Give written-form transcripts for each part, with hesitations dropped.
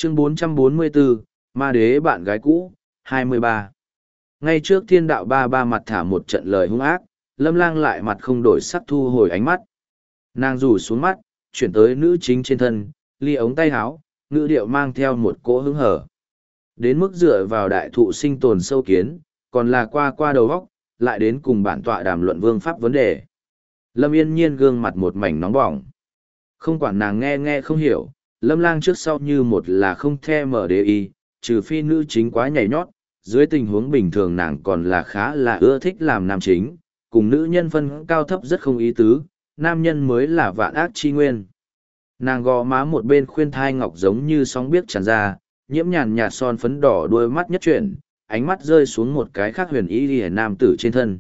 Chương 444, Ma Đế bạn gái cũ, 23. Ngay trước thiên đạo ba ba mặt thả một trận lời hung ác, Lâm Lang lại mặt không đổi sắc thu hồi ánh mắt. Nàng rủ xuống mắt, chuyển tới nữ chính trên thân, ly ống tay háo, ngữ điệu mang theo một cỗ hứng hở. Đến mức dựa vào đại thụ sinh tồn sâu kiến, còn là qua đầu góc, lại đến cùng bản tọa đàm luận vương pháp vấn đề. Lâm Yên Nhiên gương mặt một mảnh nóng bỏng. Không quản nàng nghe không hiểu, Lâm Lang trước sau như một là không the mở đề y, trừ phi nữ chính quá nhảy nhót, dưới tình huống bình thường nàng còn là khá là ưa thích làm nam chính, cùng nữ nhân phân cao thấp rất không ý tứ, nam nhân mới là vạn ác chi nguyên. Nàng gò má một bên khuyên thai ngọc giống như sóng biếc tràn ra, nhiễm nhàn nhạt son phấn đỏ đuôi mắt nhất chuyển, ánh mắt rơi xuống một cái khác huyền ý lìa nam tử trên thân.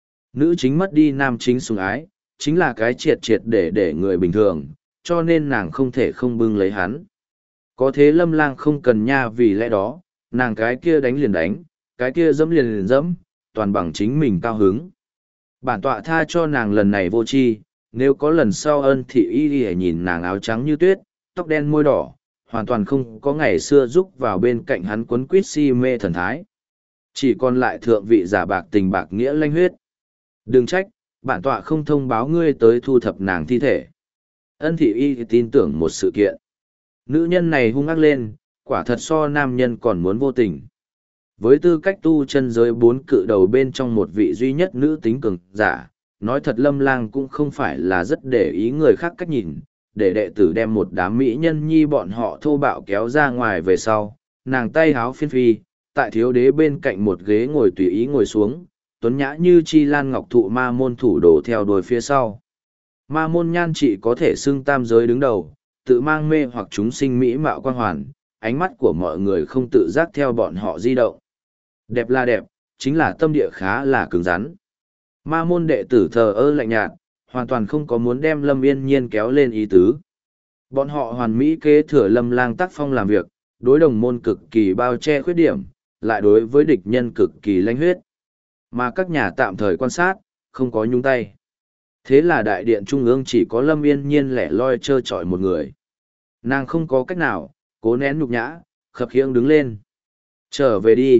Nữ chính mất đi nam chính sủng ái, chính là cái triệt để người bình thường, cho nên nàng không thể không bưng lấy hắn. Có thế Lâm Lang không cần nha, vì lẽ đó, nàng cái kia đánh liền đánh, cái kia dẫm liền dẫm, toàn bằng chính mình cao hứng. Bản tọa tha cho nàng lần này vô tri, nếu có lần sau Ân Thị Y nhìn nàng áo trắng như tuyết, tóc đen môi đỏ, hoàn toàn không có ngày xưa rúc vào bên cạnh hắn quấn quýt si mê thần thái. Chỉ còn lại thượng vị giả bạc tình bạc nghĩa lanh huyết. Đừng trách, bản tọa không thông báo ngươi tới thu thập nàng thi thể. Ân Thị Y tin tưởng một sự kiện. Nữ nhân này hung ác lên, quả thật so nam nhân còn muốn vô tình. Với tư cách tu chân giới 4 cự đầu bên trong một vị duy nhất nữ tính cường giả, nói thật Lâm Lang cũng không phải là rất để ý người khác cách nhìn, để đệ tử đem một đám mỹ nhân nhi bọn họ thô bạo kéo ra ngoài về sau, nàng tay háo phiên phi, tại thiếu đế bên cạnh một ghế ngồi tùy ý ngồi xuống, tuấn nhã như chi lan ngọc thụ ma môn thủ đổ theo đuôi phía sau. Ma môn nhan trị có thể xưng tam giới đứng đầu, tự mang mê hoặc chúng sinh mỹ mạo quang hoàn, ánh mắt của mọi người không tự giác theo bọn họ di động. Đẹp là đẹp, chính là tâm địa khá là cứng rắn. Ma môn đệ tử thờ ơ lạnh nhạt, hoàn toàn không có muốn đem Lâm Yên Nhiên kéo lên ý tứ. Bọn họ hoàn mỹ kế thừa Lâm Lang tác phong làm việc, đối đồng môn cực kỳ bao che khuyết điểm, lại đối với địch nhân cực kỳ lanh huyết. Mà các nhà tạm thời quan sát, không có nhúng tay. Thế là đại điện trung ương chỉ có Lâm Yên Nhiên lẻ loi trơ trọi một người. Nàng không có cách nào, cố nén nhục nhã, khập khiễng đứng lên. Trở về đi.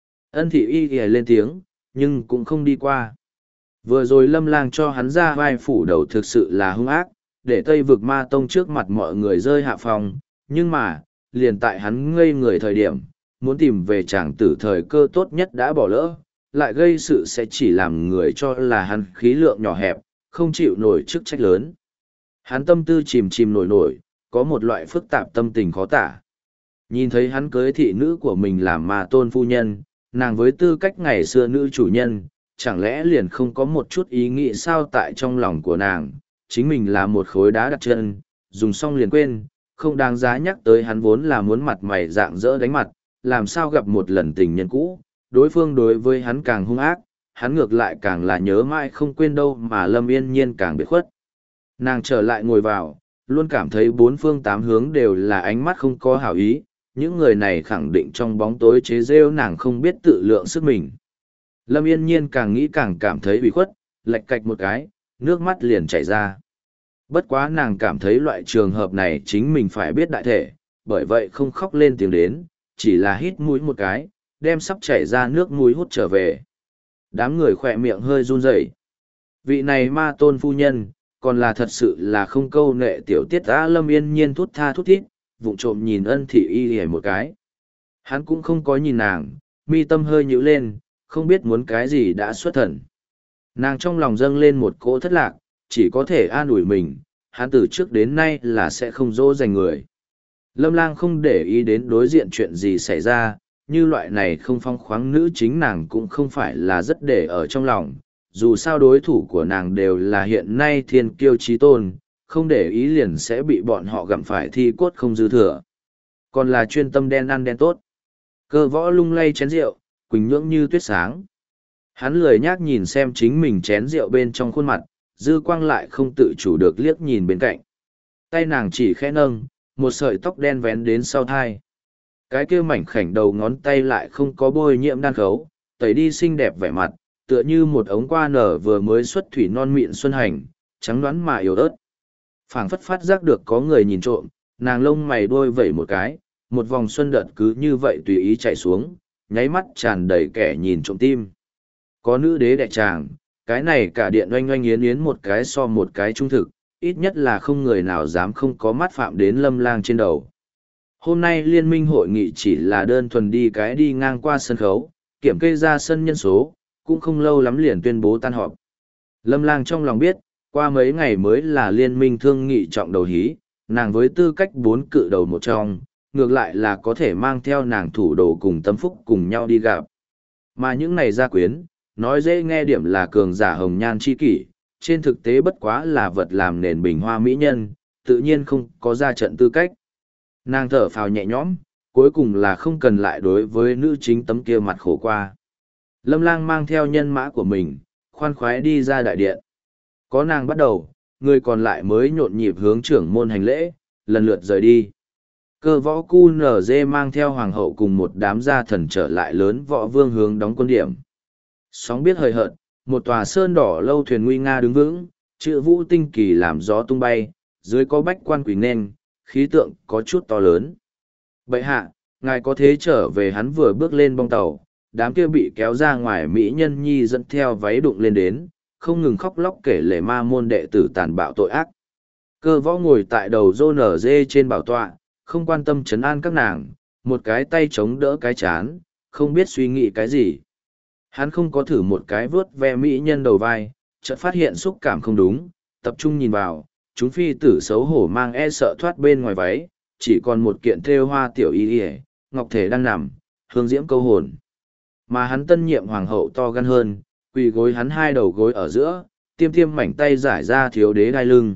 Ân Thị Y lên tiếng, nhưng cũng không đi qua. Vừa rồi Lâm Lang cho hắn ra vai phủ đầu thực sự là hung ác, để Tây vực ma tông trước mặt mọi người rơi hạ phòng, nhưng mà, liền tại hắn ngây người thời điểm, muốn tìm về chàng tử thời cơ tốt nhất đã bỏ lỡ, lại gây sự sẽ chỉ làm người cho là hắn khí lượng nhỏ hẹp, không chịu nổi chức trách lớn. Hắn tâm tư chìm nổi, có một loại phức tạp tâm tình khó tả. Nhìn thấy hắn cưới thị nữ của mình làm ma tôn phu nhân, nàng với tư cách ngày xưa nữ chủ nhân, chẳng lẽ liền không có một chút ý nghĩ sao tại trong lòng của nàng, chính mình là một khối đá đặt chân, dùng xong liền quên, không đáng giá nhắc tới hắn vốn là muốn mặt mày dạng dỡ đánh mặt, làm sao gặp một lần tình nhân cũ, đối phương đối với hắn càng hung ác, hắn ngược lại càng là nhớ mãi không quên đâu mà Lâm Yên Nhiên càng biệt khuất. Nàng trở lại ngồi vào, luôn cảm thấy bốn phương tám hướng đều là ánh mắt không có hảo ý, những người này khẳng định trong bóng tối chế rêu nàng không biết tự lượng sức mình. Lâm Yên Nhiên càng nghĩ càng cảm thấy bị khuất, lạch cạch một cái, nước mắt liền chảy ra. Bất quá nàng cảm thấy loại trường hợp này chính mình phải biết đại thể, bởi vậy không khóc lên tiếng đến, chỉ là hít mũi một cái, đem sắp chảy ra nước mũi hút trở về. Đám người khỏe miệng hơi run rẩy. Vị này ma tôn phu nhân, còn là thật sự là không câu nệ tiểu tiết á. Lâm Yên Nhiên thút tha thút thít, vụng trộm nhìn Ân Thị Y hề một cái. Hắn cũng không có nhìn nàng, mi tâm hơi nhíu lên, không biết muốn cái gì đã xuất thần. Nàng trong lòng dâng lên một cỗ thất lạc, chỉ có thể an ủi mình, hắn từ trước đến nay là sẽ không dỗ dành người. Lâm Lang không để ý đến đối diện chuyện gì xảy ra, như loại này không phong khoáng nữ chính nàng cũng không phải là rất để ở trong lòng, dù sao đối thủ của nàng đều là hiện nay thiên kiêu chí tôn, không để ý liền sẽ bị bọn họ gặm phải thi cốt không dư thừa. Còn là chuyên tâm đen ăn đen tốt. Cơ võ lung lay chén rượu, quỳnh nhưỡng như tuyết sáng. Hắn lười nhác nhìn xem chính mình chén rượu bên trong khuôn mặt, dư quang lại không tự chủ được liếc nhìn bên cạnh. Tay nàng chỉ khẽ nâng, một sợi tóc đen vén đến sau thai. Cái kia mảnh khảnh đầu ngón tay lại không có bôi nhiễm đan khấu, tẩy đi xinh đẹp vẻ mặt, tựa như một ống qua nở vừa mới xuất thủy non mịn xuân hành, trắng đoán mà yếu ớt. Phảng phất phát giác được có người nhìn trộm, nàng lông mày đôi vẩy một cái, một vòng xuân đợt cứ như vậy tùy ý chạy xuống, nháy mắt tràn đầy kẻ nhìn trộm tim. Có nữ đế đại tràng, cái này cả điện oanh oanh yến yến một cái so một cái trung thực, ít nhất là không người nào dám không có mắt phạm đến Lâm Lang trên đầu. Hôm nay liên minh hội nghị chỉ là đơn thuần đi ngang qua sân khấu, kiểm kê ra sân nhân số, cũng không lâu lắm liền tuyên bố tan họp. Lâm Lang trong lòng biết, qua mấy ngày mới là liên minh thương nghị trọng đầu hí, nàng với tư cách 4 cự đầu một trong, ngược lại là có thể mang theo nàng thủ đồ cùng tâm phúc cùng nhau đi gặp. Mà những này gia quyến, nói dễ nghe điểm là cường giả hồng nhan chi kỷ, trên thực tế bất quá là vật làm nền bình hoa mỹ nhân, tự nhiên không có ra trận tư cách. Nàng thở phào nhẹ nhõm, cuối cùng là không cần lại đối với nữ chính tấm kia mặt khổ qua. Lâm Lang mang theo nhân mã của mình, khoan khoái đi ra đại điện. Có nàng bắt đầu, người còn lại mới nhộn nhịp hướng trưởng môn hành lễ, lần lượt rời đi. Cơ võ QNZ mang theo hoàng hậu cùng một đám gia thần trở lại lớn võ vương hướng đóng quân điểm. Sóng biết hời hợt, một tòa sơn đỏ lâu thuyền nguy nga đứng vững, chữ vũ tinh kỳ làm gió tung bay, dưới có bách quan quỷ nên, khí tượng có chút to lớn. Bệ hạ, ngài có thế trở về. Hắn vừa bước lên bong tàu, đám kia bị kéo ra ngoài mỹ nhân nhi dẫn theo váy đụng lên đến, không ngừng khóc lóc kể lể ma môn đệ tử tàn bạo tội ác. Cơ võ ngồi tại đầu rô nở dê trên bảo tọa, không quan tâm trấn an các nàng, một cái tay chống đỡ cái chán, không biết suy nghĩ cái gì. Hắn không có thử một cái vớt ve mỹ nhân đầu vai, chợt phát hiện xúc cảm không đúng, tập trung nhìn vào, chúng phi tử xấu hổ mang e sợ thoát bên ngoài váy, chỉ còn một kiện thêu hoa tiểu y y, ngọc thể đang nằm, hương diễm câu hồn. Mà hắn tân nhiệm hoàng hậu to gan hơn, quỳ gối hắn hai đầu gối ở giữa, tiêm tiêm mảnh tay giải ra thiếu đế đai lưng.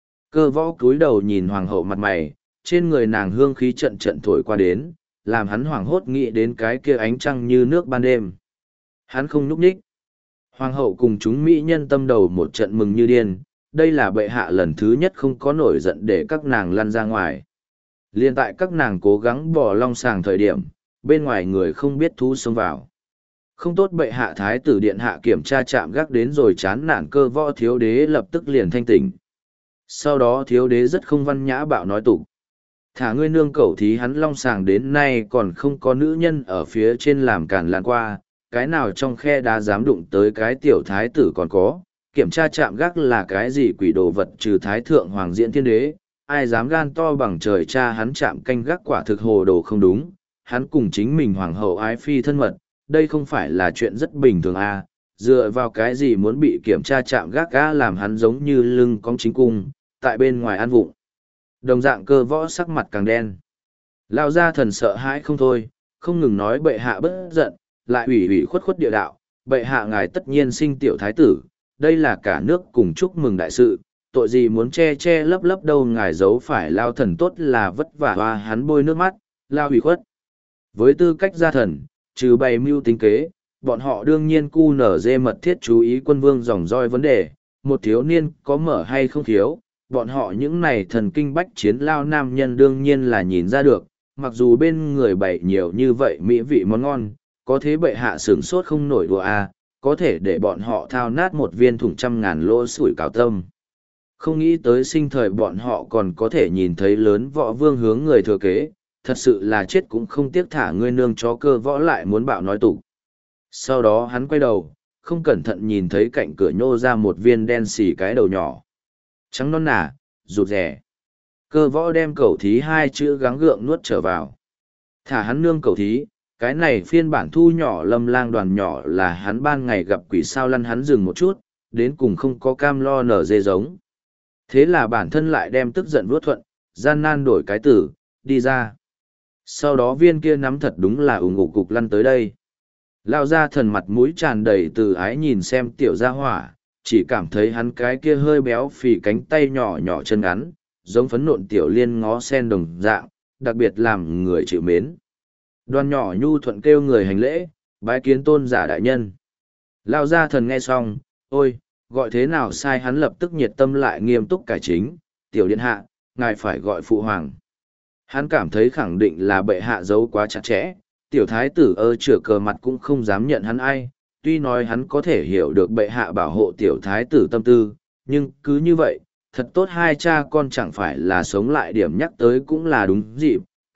Cơ võ cúi đầu nhìn hoàng hậu mặt mày, trên người nàng hương khí trận trận thổi qua đến, làm hắn hoảng hốt nghĩ đến cái kia ánh trăng như nước ban đêm. Hắn không nhúc nhích. Hoàng hậu cùng chúng mỹ nhân tâm đầu một trận mừng như điên, đây là bệ hạ lần thứ nhất không có nổi giận để các nàng lăn ra ngoài. Liên tại các nàng cố gắng bỏ long sàng thời điểm, bên ngoài người không biết thú xông vào. Không tốt bệ hạ thái tử điện hạ kiểm tra chạm gác đến rồi chán nản cơ võ thiếu đế lập tức liền thanh tỉnh. Sau đó thiếu đế rất không văn nhã bạo nói tục. Thả ngươi nương cẩu thí hắn long sàng đến nay còn không có nữ nhân ở phía trên làm cản làn qua, cái nào trong khe đá dám đụng tới cái tiểu thái tử còn có, kiểm tra chạm gác là cái gì quỷ đồ vật trừ thái thượng hoàng diễn thiên đế, ai dám gan to bằng trời cha hắn chạm canh gác quả thực hồ đồ không đúng, hắn cùng chính mình hoàng hậu ái phi thân mật, đây không phải là chuyện rất bình thường à, dựa vào cái gì muốn bị kiểm tra chạm gác á làm hắn giống như lưng cong chính cung, tại bên ngoài ăn vụng. Đồng dạng cơ võ sắc mặt càng đen. Lao ra thần sợ hãi không thôi, không ngừng nói bệ hạ bất giận, lại ủy ủy khuất khuất địa đạo, bệ hạ ngài tất nhiên sinh tiểu thái tử, đây là cả nước cùng chúc mừng đại sự, tội gì muốn che che lấp lấp đâu ngài giấu phải lao thần tốt là vất vả hoa hắn bôi nước mắt, lao ủy khuất. Với tư cách gia thần, trừ bày mưu tính kế, bọn họ đương nhiên cu nở dê mật thiết chú ý quân vương dòng roi vấn đề, một thiếu niên có mở hay không thiếu, bọn họ những này thần kinh bách chiến lao nam nhân đương nhiên là nhìn ra được, mặc dù bên người bày nhiều như vậy mỹ vị món ngon, có thế bệ hạ sửng sốt không nổi đùa à, có thể để bọn họ thao nát một viên thủng 100.000 lỗ sủi cảo tâm. Không nghĩ tới sinh thời bọn họ còn có thể nhìn thấy lớn võ vương hướng người thừa kế, thật sự là chết cũng không tiếc thả ngươi nương chó cơ võ lại muốn bạo nói tục. Sau đó hắn quay đầu, không cẩn thận nhìn thấy cạnh cửa nhô ra một viên đen xì cái đầu nhỏ. Trắng non nà, rụt rẻ. Cơ võ đem cẩu thí hai chữ gắng gượng nuốt trở vào. Thả hắn nương cẩu thí, cái này phiên bản thu nhỏ Lâm Lang đoàn nhỏ là hắn ban ngày gặp quỷ sao lăn hắn dừng một chút, đến cùng không có cam lo nở dê giống. Thế là bản thân lại đem tức giận vuốt thuận, gian nan đổi cái tử, đi ra. Sau đó viên kia nắm thật đúng là ủng ngục cục lăn tới đây. Lao ra thần mặt mũi tràn đầy từ ái nhìn xem tiểu gia hỏa, chỉ cảm thấy hắn cái kia hơi béo phì cánh tay nhỏ nhỏ chân ngắn, giống phấn nộn tiểu liên ngó sen đồng dạng, đặc biệt làm người chịu mến. Đoàn nhỏ nhu thuận kêu người hành lễ, bái kiến tôn giả đại nhân. Lao gia thần nghe xong, ôi, gọi thế nào sai hắn lập tức nhiệt tâm lại nghiêm túc cải chính, tiểu điện hạ, ngài phải gọi phụ hoàng. Hắn cảm thấy khẳng định là bệ hạ giấu quá chặt chẽ, tiểu thái tử chửa cờ mặt cũng không dám nhận hắn ai, tuy nói hắn có thể hiểu được bệ hạ bảo hộ tiểu thái tử tâm tư, nhưng cứ như vậy, thật tốt hai cha con chẳng phải là sống lại điểm nhắc tới cũng là đúng dịp,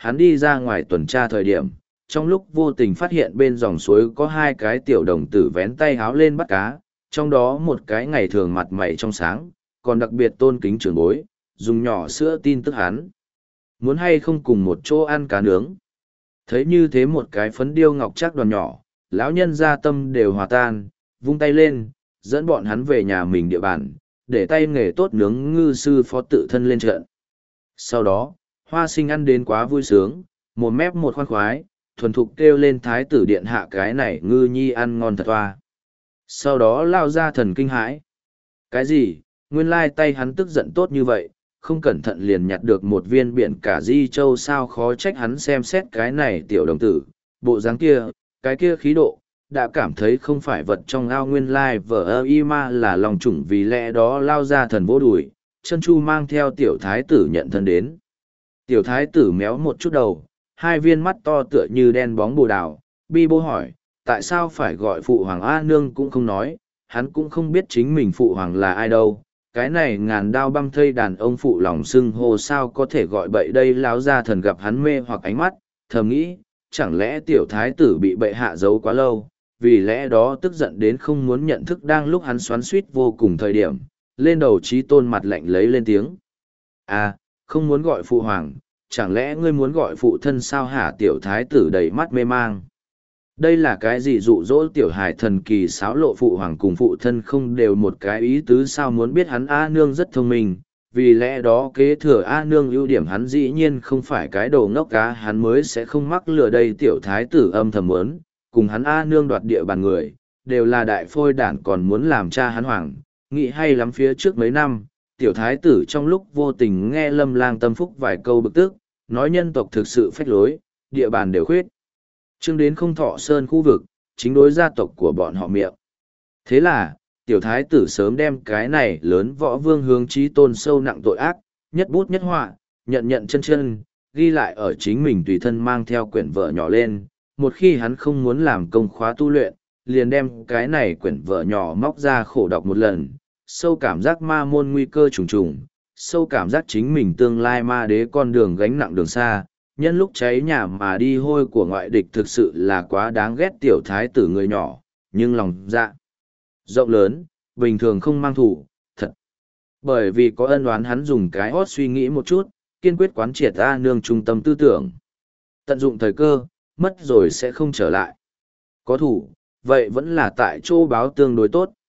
hắn đi ra ngoài tuần tra thời điểm, trong lúc vô tình phát hiện bên dòng suối có hai cái tiểu đồng tử vén tay háo lên bắt cá, trong đó một cái ngày thường mặt mày trong sáng, còn đặc biệt tôn kính trưởng bối, dùng nhỏ sữa tin tức hắn. Muốn hay không cùng một chỗ ăn cá nướng. Thấy như thế một cái phấn điêu ngọc chắc đoàn nhỏ, lão nhân gia tâm đều hòa tan, vung tay lên, dẫn bọn hắn về nhà mình địa bàn, để tay nghề tốt nướng ngư sư phó tự thân lên trận. Sau đó, Hoa Sinh ăn đến quá vui sướng, một mép một khoan khoái, thuần thục kêu lên thái tử điện hạ cái này ngư nhi ăn ngon thật toa. Sau đó lao ra thần kinh hãi. Cái gì, nguyên lai tay hắn tức giận tốt như vậy, không cẩn thận liền nhặt được một viên biển cả di châu, sao khó trách hắn xem xét cái này tiểu đồng tử, bộ dáng kia, cái kia khí độ, đã cảm thấy không phải vật trong ao, nguyên lai vợ ơ y ma là lòng chủng, vì lẽ đó lao ra thần vỗ đùi, chân chu mang theo tiểu thái tử nhận thân đến. Tiểu thái tử méo một chút đầu, hai viên mắt to tựa như đen bóng bồ đào, bi bô hỏi, tại sao phải gọi phụ hoàng A Nương cũng không nói, hắn cũng không biết chính mình phụ hoàng là ai đâu. Cái này ngàn đao băm thây đàn ông phụ lòng xưng hô sao có thể gọi bậy đây. Láo ra thần gặp hắn mê hoặc ánh mắt, thầm nghĩ, chẳng lẽ tiểu thái tử bị bệ hạ giấu quá lâu, vì lẽ đó tức giận đến không muốn nhận thức. Đang lúc hắn xoắn suýt vô cùng thời điểm, lên đầu trí tôn mặt lạnh lấy lên tiếng. À, không muốn gọi phụ hoàng, chẳng lẽ ngươi muốn gọi phụ thân sao hả? Tiểu thái tử đầy mắt mê mang. Đây là cái gì dụ dỗ tiểu hài thần kỳ xáo lộ, phụ hoàng cùng phụ thân không đều một cái ý tứ sao? Muốn biết hắn A Nương rất thông minh, vì lẽ đó kế thừa A Nương ưu điểm hắn dĩ nhiên không phải cái đồ ngốc cá, hắn mới sẽ không mắc lừa đây. Tiểu thái tử âm thầm muốn, cùng hắn A Nương đoạt địa bàn người, đều là đại phôi đản, còn muốn làm cha hắn hoàng, nghĩ hay lắm. Phía trước mấy năm, tiểu thái tử trong lúc vô tình nghe Lâm Lang tâm phúc vài câu bực tức, nói nhân tộc thực sự phách lối, địa bàn đều khuyết trương đến không thọ sơn khu vực, chính đối gia tộc của bọn họ miệng. Thế là, tiểu thái tử sớm đem cái này lớn võ vương hướng chí tôn sâu nặng tội ác, nhất bút nhất họa, nhận chân chân, ghi lại ở chính mình tùy thân mang theo quyển vở nhỏ lên. Một khi hắn không muốn làm công khóa tu luyện, liền đem cái này quyển vở nhỏ móc ra khổ đọc một lần, sâu cảm giác ma môn nguy cơ trùng trùng, sâu cảm giác chính mình tương lai ma đế con đường gánh nặng đường xa. Nhân lúc cháy nhà mà đi hôi của ngoại địch thực sự là quá đáng ghét. Tiểu thái tử người nhỏ, nhưng lòng dạ rộng lớn, bình thường không mang thủ, thật. Bởi vì có ân oán hắn dùng cái hót suy nghĩ một chút, kiên quyết quán triệt A Nương trung tâm tư tưởng. Tận dụng thời cơ, mất rồi sẽ không trở lại. Có thủ, vậy vẫn là tại chỗ báo tương đối tốt.